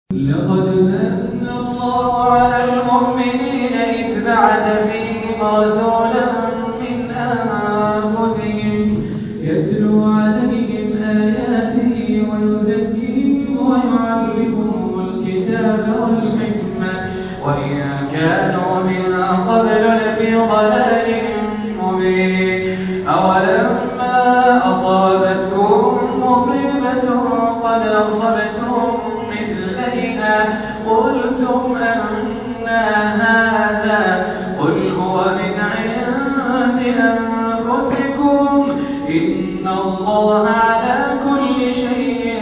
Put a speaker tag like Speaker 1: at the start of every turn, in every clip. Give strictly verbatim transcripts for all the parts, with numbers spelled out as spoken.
Speaker 1: لقد من الله على المؤمنين إذ بعث فيهم رسولا من أنفسهم يتلو عليهم آياته ويزكيهم ويعلمهم الكتاب والحكمة وإن كانوا من قبل لفي ضلال مبين. أولما أصابتكم مصيبة قد أصبتم مثليها قلتم أنى هذا قل هو من عند أنفسكم إن الله على كل شيء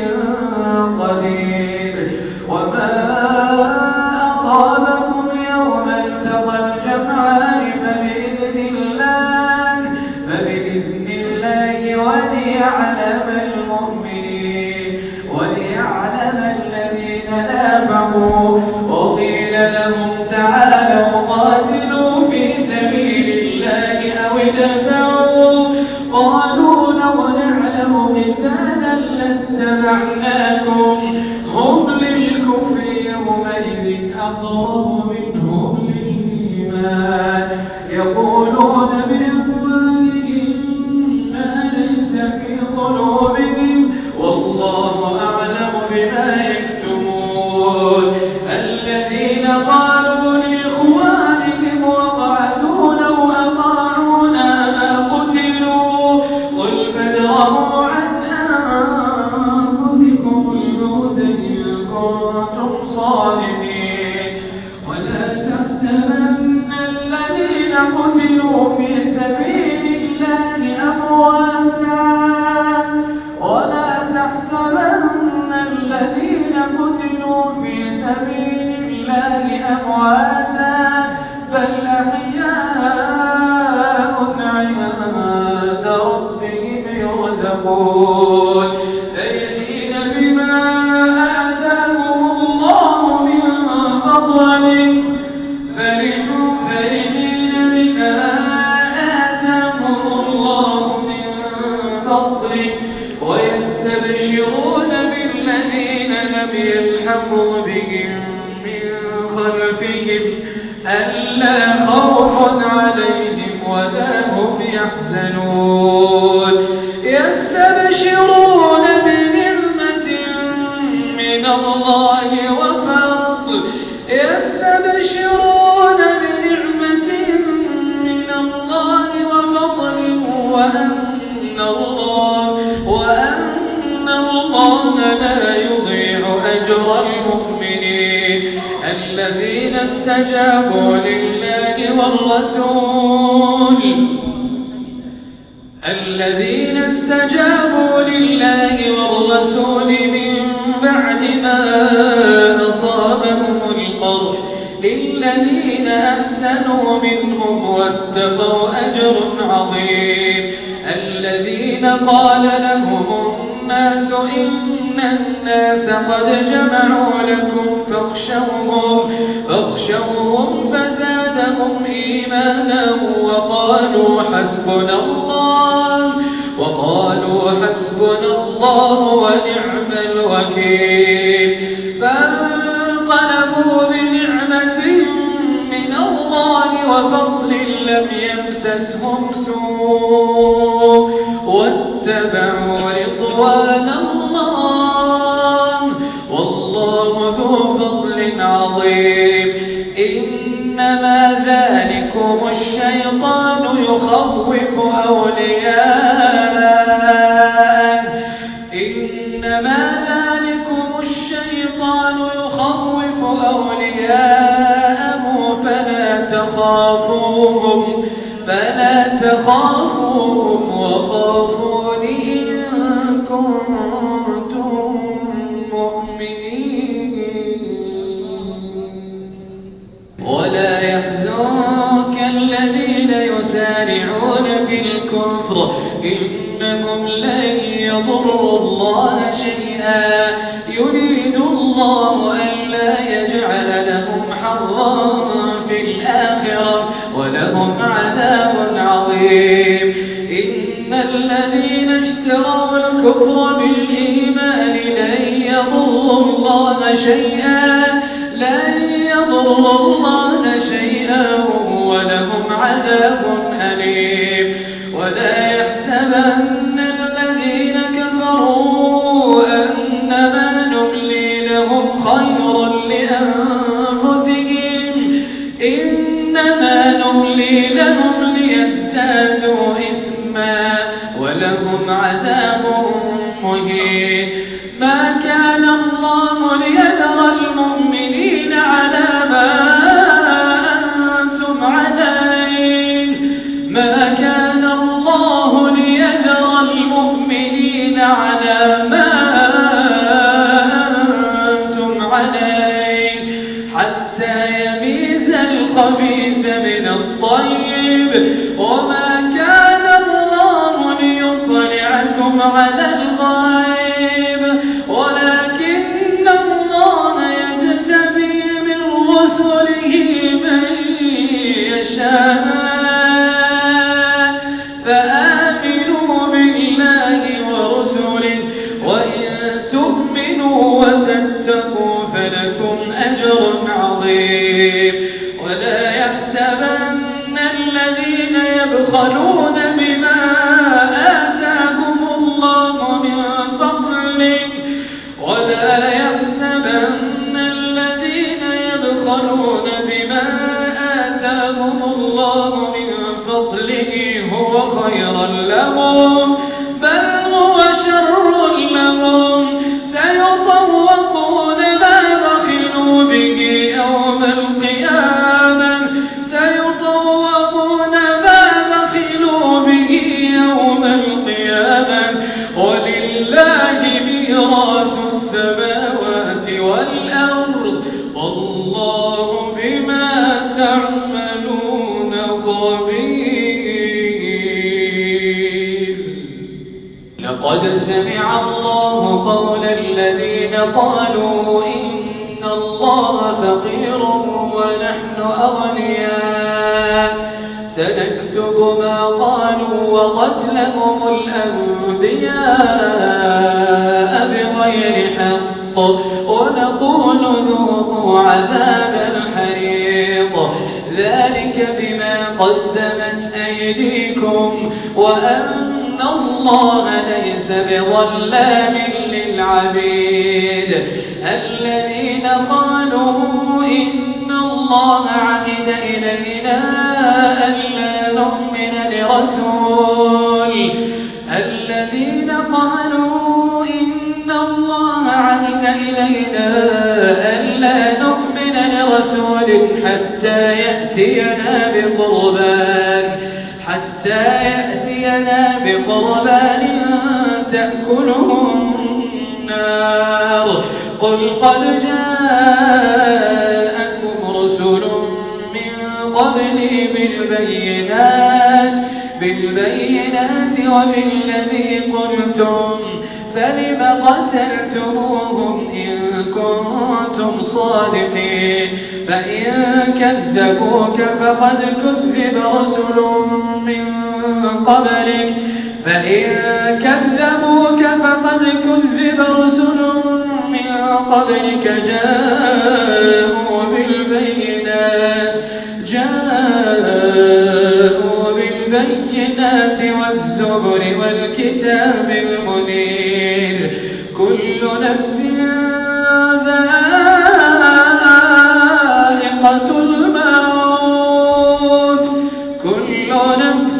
Speaker 1: قدير. وما أصابكم يوم التقى الجمعان فبإذن الله فبإذن الله وليعلم المؤمنين وليعلم الذين نافقوا. وقيل لهم تعالوا قاتلوا في سبيل الله أو ادفعوا قالوا لو نعلم قتالا لاتبعناكم هم للكفر يومئذ أقرب منهم للإيمان يقولون بأفواههم ما ليس في قلوبهم والله أعلم بما يكتمون. الذين قالوا لإخوانهم وقعدوا لو أطاعونا ما قتلوا قل فادرءوا عن أنفسكم الموت إن كنتم صادقين. ولا تحسبن الذين قتلوا في سبيل الله أمواتا ولا تحسبن الذين قتلوا في سبيل الله أمواتا بل أحياء عند ربهم يرزقون فرحين بما آتاهم الله من فضله فرحين بما آتاهم الله من فضله ويستبشرون بالذين لم يلحقوا بهم من خلفهم ألا خوف عليهم ولا هم يحزنون. يستبشرون بنعمة من الله وفضل يستبشرون بنعمة من الله وفضل وأن الله وأن الله لا يضيع أجر المؤمنين الذين استجابوا لله والرسول الذين استجابوا لله والرسول من بعد ما أصابهم القرح للذين أحسنوا منهم واتقوا أجر عظيم. الذين قال لهم الناس إن الناس قد جمعوا لكم فاخشوهم فاخشوهم فزادهم إيمانا وقالوا حسبنا الله وقالوا حسبنا الله ونعم الوكيل. فانقلبوا بنعمة من الله وفضل لم يمسسهم سوء واتبعوا رضوان الله والله ذو فضل عظيم. إنما ذلكم الشيطان يخوف أولياءه إنما ذلكم الشيطان يخوف أولياءه فلا تخافوهم فلا تخافوهم وخافون إن كنتم مؤمنين. ولا يحزنك الذين يسارعون في الكفر إنهم لن يضروا الله شيئا يريد الله ألا يجعل لهم حظا في الآخرة ولهم عذاب عظيم. إن الذين اشتروا الكفر بالإيمان لن يضروا الله شيئا لن يضروا الله شيئا ولهم عذاب أليم. ولا يحسبن الذين كفروا أنما نملي لهم خير لأنفسهم إنما نملي لهم ليزدادوا إثما ولهم عذاب مهين. ما كان الله ليذر المؤمنين على ما أنتم عليه ما كان الله ليذر المؤمنين على ما أنتم عليه حتى يميز الخبيث من الطيب وما كان الله ليطلعكم على الغيب ولكن الله يجتبي من رسله من يشاء فآمنوا بالله ورسله وإن تؤمنوا وتتقوا فلكم أجر عظيم. ولا يحسبن الذين يبخلون بما آتاهم الله من فضله ولا يحسبن الذين يبخلون بما آتاهم الله من فضله هو خيرا لهم بل هو شر لهم سيطوقون ما بخلوا به يوم القيامة سيطوقون ما بخلوا به يوم القيامة ولله ميراث السماوات والأرض والله بما تعملون خبير. لقد سمع الله قول الذين قالوا إن الله فقير ونحن أغنياء سنكتب ما قالوا وقتلهم الأنبياء بغير حق ونقول ذوقوا عذاب الحريق ذلك بما قدمت أيديكم وأن الله ليس بظلام للعبيد. الذين قالوا إن الله عهد إلينا ألا نؤمن لرسول الذين قالوا إن الله عهد إلينا ألا نؤمن لرسول حتى يأتينا بقربان حتى يأتينا بقربان تأكله النار قل قد جاءكم رسل من قبلي بالبينات بالبينات وبالذي قلتم فلم قتلتموهم إن كنتم صادقين فإن كذبوك فقد كذب رسل من قبلك فإن كذبوك فقد كذب رسل من قبلك جاءوا بالبينات جاءوا بالبينات والزبر والكتاب المنير كل نفس ذائقة الموت كل نفس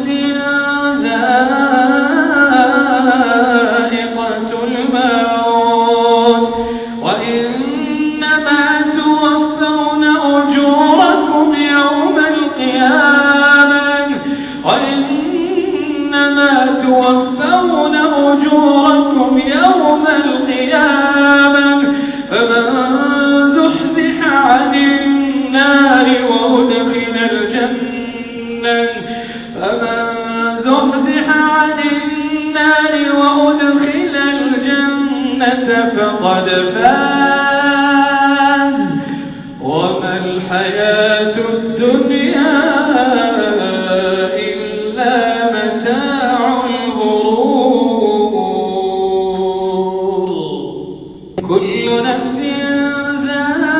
Speaker 1: ذائقة الموت وإنما توفون أجوركم يوم القيامة وإنما توفون أجوركم يوم القيامة فمن زحزح عن النار وأدخل الجنة فمن زحزح عن النار وأدخل الجنة فقد فاز وما الحياة الدنيا إلا متاع الغرور كل نفس ذائقة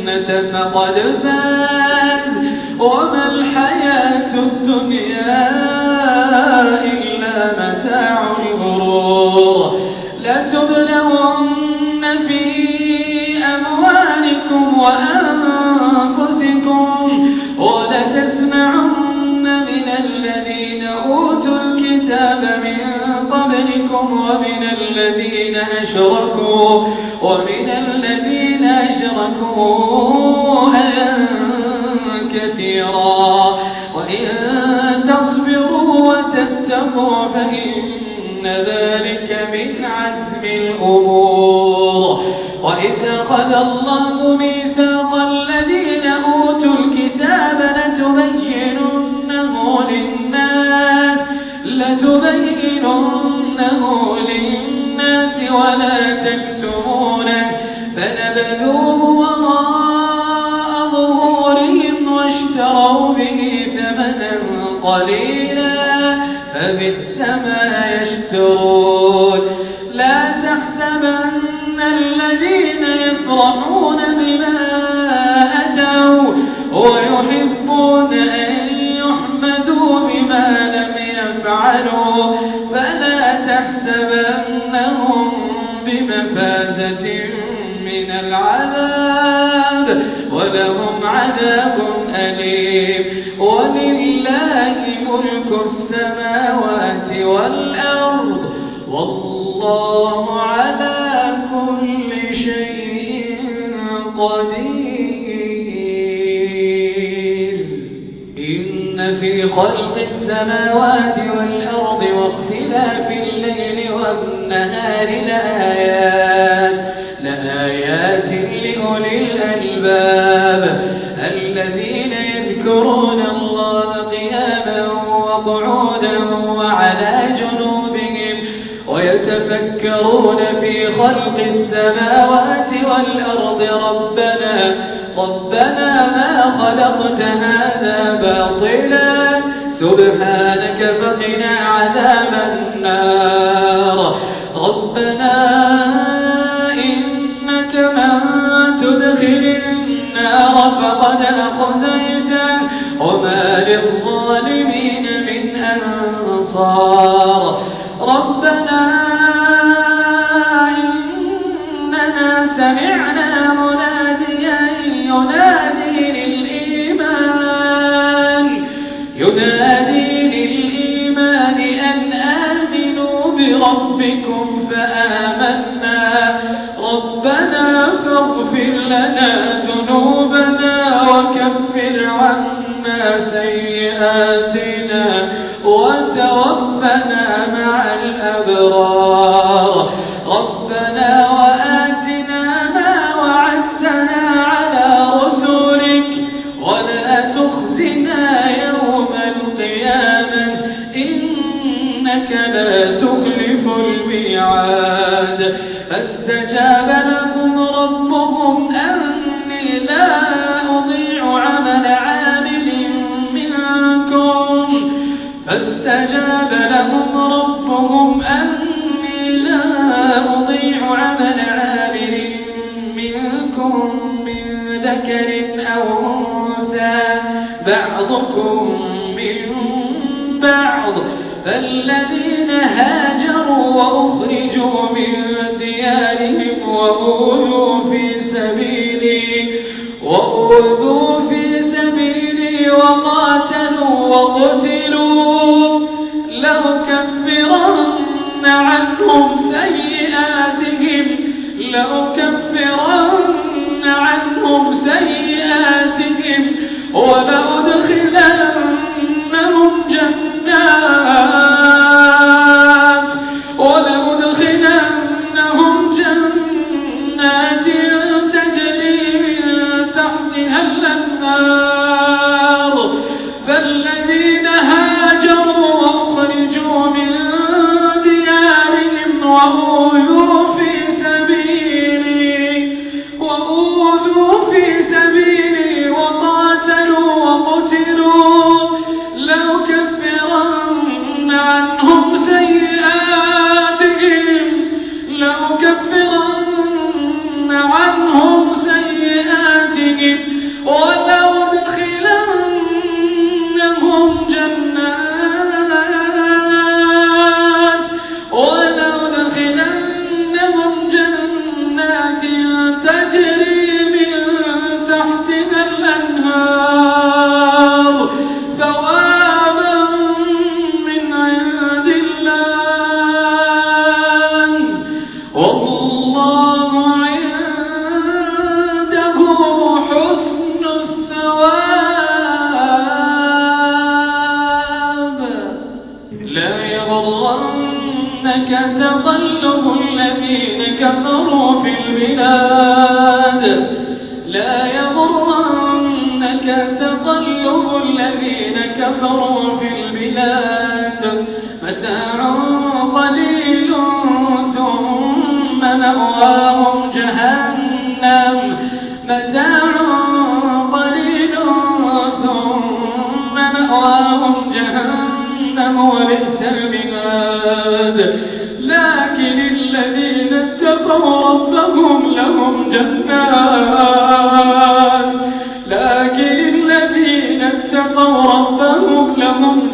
Speaker 1: الجنة فقد فاز وما الحياة الدنيا إلا متاع الغرور لتبلون في أموالكم وأنفسكم ولتسمعن من الذين أوتوا الكتاب من قبلكم ومن الذين أشركوا ومن الذين أشركوا أذى كثيرا وإن تصبروا وتتقوا فإن ذلك من عزم الأمور وإذ أخذ الله ميثاق الذين أوتوا الكتاب لتبيننه للناس لتبيننه للناس ولا تكتمونه فنبذوه وراء ظهورهم واشتروا به ثمنا قليلا فبئس ما يشترون لا تحسبن الذين يفرحون بما أتوا ويحبون أن يحمدوا بما لم يفعلوا فلا تحسبنهم بمفازة من العذاب ولهم عذاب أليم ولله ملك السماوات والأرض والله على كل شيء قدير إن في خلق السماوات والأرض واختلاف الليل والنهار لآيات لآيات لأولي الألباب الذين يذكرون الله قياما وقعودا وعلى جنوبهم ويتفكرون في خلق السماوات والأرض ربنا ربنا ما خلقت هذا باطلا سبحانك فقنا عذاب النار ربنا إنك من تدخل النار فقد أخزيته وما للظالمين من أنصار ربنا إننا سمعنا مناديا ينادي للإيمان ينادي للإيمان أن آمنوا بربكم فآمنا ربنا فاغفر لنا ذنوبنا وكفر عنا سيئاتنا وتوفنا مع الأبرار ربنا وآتنا ما وعدتنا على رسلك ولا تخزنا يوم القيامة إنك لا تخلف الميعاد فاستجاب لهم ربهم أني لا أضيع عمل عامل منكم فاستجاب لهم ربهم أني لا أضيع عمل عامل منكم من ذكر أو أنثى بعضكم من بعض فالذين هاجروا وأخرجوا من ديارهم وأوذوا في سبيلي وأوذوا في سبيلي وقاتلوا وقتلوا لأكفرن عنهم سيئاتهم لأكفرن عنهم سيئاتهم ولأدخلنهم جنات ولأدخلنهم جنات تجري من تحتها الأنهار فالذين هاجروا وأخرجوا من ديارهم وأوذوا في سبيلي وأوذوا في سبيلي وقاتلوا وقتلوا لأكفرن عنهم سيئاتهم لأكفرن عنهم سيئاتهم يغرنك تقلب الذين كفروا في البلاد متاع قليل ثم مأواهم جهنم متاع قليل ثم مأواهم جهنم وبئس المهاد لكن الذين اتقوا ربهم لهم جنات لكن الذين اتقوا ربهم لهم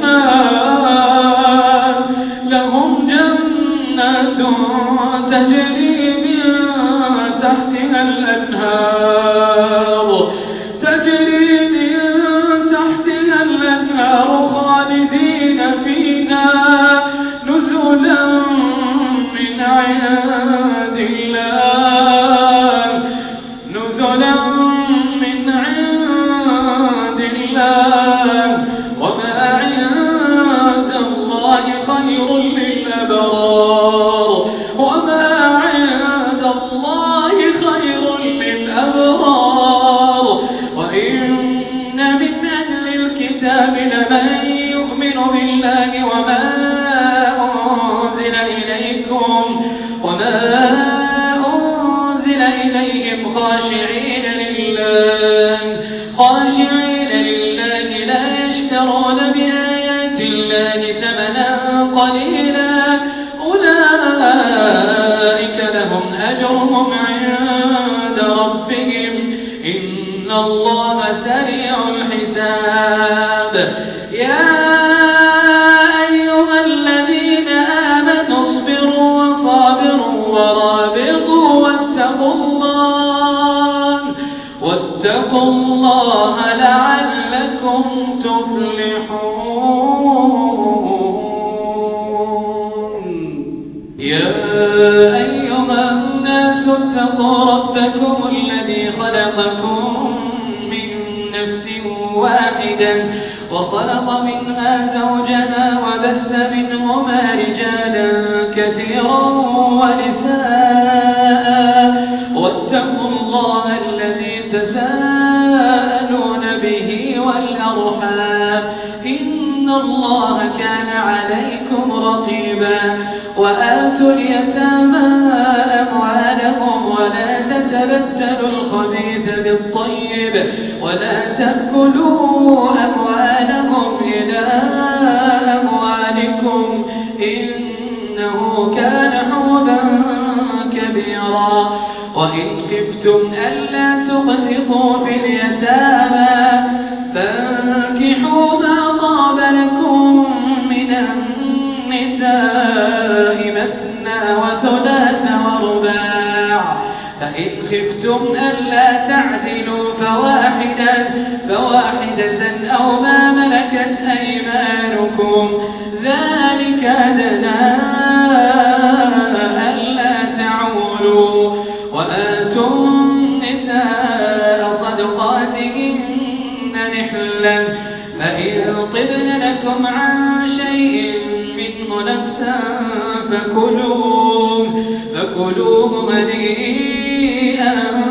Speaker 1: جنات لهم جنات تجري من تحتها الأنهار تجري من تحتها الأنهار خالدين فيها نزلا من عند الله نزلا من عند الله وما عند الله خير للأبرار وما عند الله خير للأبرار وإن من أهل الكتاب لمن يؤمن بالله وما أنزل إليكم وما أنزل إليهم خاشعين لله خاشعين لله لا يشترون بآيات الله ثمنا قليلا أولئك لهم أجرهم عند ربهم إن الله سريع الحساب يا أيها الذين آمنوا اصبروا وصابروا ورابطوا واتقوا الله واتقوا الله لعلكم تفلحون يا أيها الناس اتقوا ربكم الذي خلقكم من نفس واحدة وخلق منها زوجها وبث منهما رجالا كثيرا ونساء واتقوا الله الذي تساءلون به والأرحام إن الله كان عليكم رقيبا وآتوا اليتامى أموالهم ولا تتبدلوا الخبيث بالطيب ولا تأكلوا أموالهم إلى أموالكم إنه كان حوبا كبيرا وإن خفتم ألا تقسطوا في اليتامى فانكحوا ما طاب لكم من النساء مثنى وثلاث ورباع فإن خفتم ألا تعدلوا فواحدا فواحدة أو ما ملكت أيمانكم ذلك أدنى ألا تعولوا وآتوا النساء صدقاتهن نحلا فإن طبن لكم عن شيء منه نفسا فكلوه فكلوه هنيئا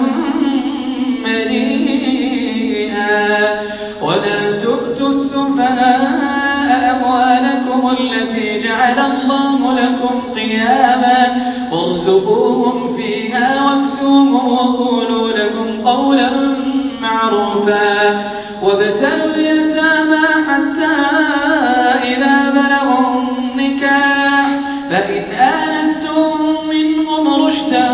Speaker 1: مريئا ولا تؤتوا السفهاء أموالكم التي جعل الله لكم قياما وارزقوهم فيها واكسوهم وقولوا لهم قولا معروفا وابتلوا اليتامى حتى إذا بلغوا النكاح فإن آنستم منهم رشدا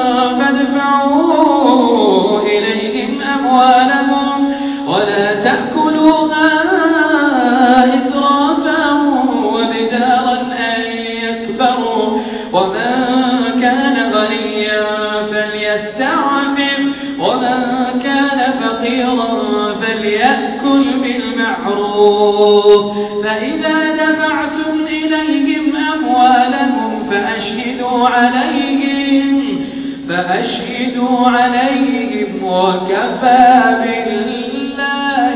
Speaker 1: فادفعوا إليهم أموالهم ولا تأكلوها إسرافا وبدارا أن يكبروا ومن كان غنيا فليستعفف ومن كان فقيرا فليأكل بالمعروف فإذا دفعتم إليهم أموالهم فأشهدوا عليهم فأشهدوا عليهم وكفى بالله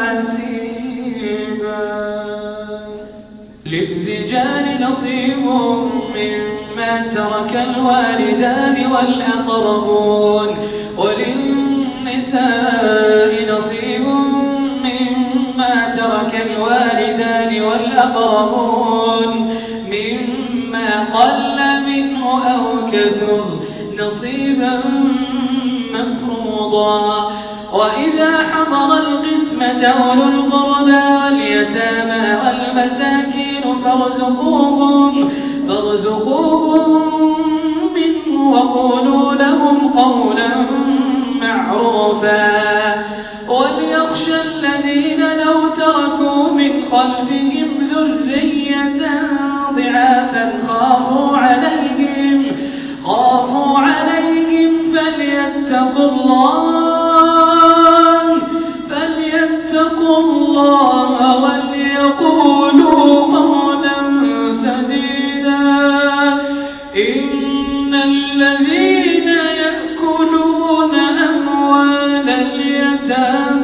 Speaker 1: حسيبا للرجال نصيب مما ترك الوالدان والأقربون وللنساء الأقربون مما قل منه أو كثر نصيبا مفروضا وإذا حضر القسمة أولو القربى واليتامى والمساكين فارزقوهم فارزقوهم منه وقولوا لهم قولا معروفا وليخشى الذين لو تركوا من خلفهم ذرية ضعافا خافوا عليهم خافوا عليهم فليتقوا الله فليتقوا الله وليقولوا قولا سديدا إن الذين يأكلون أموال اليتامى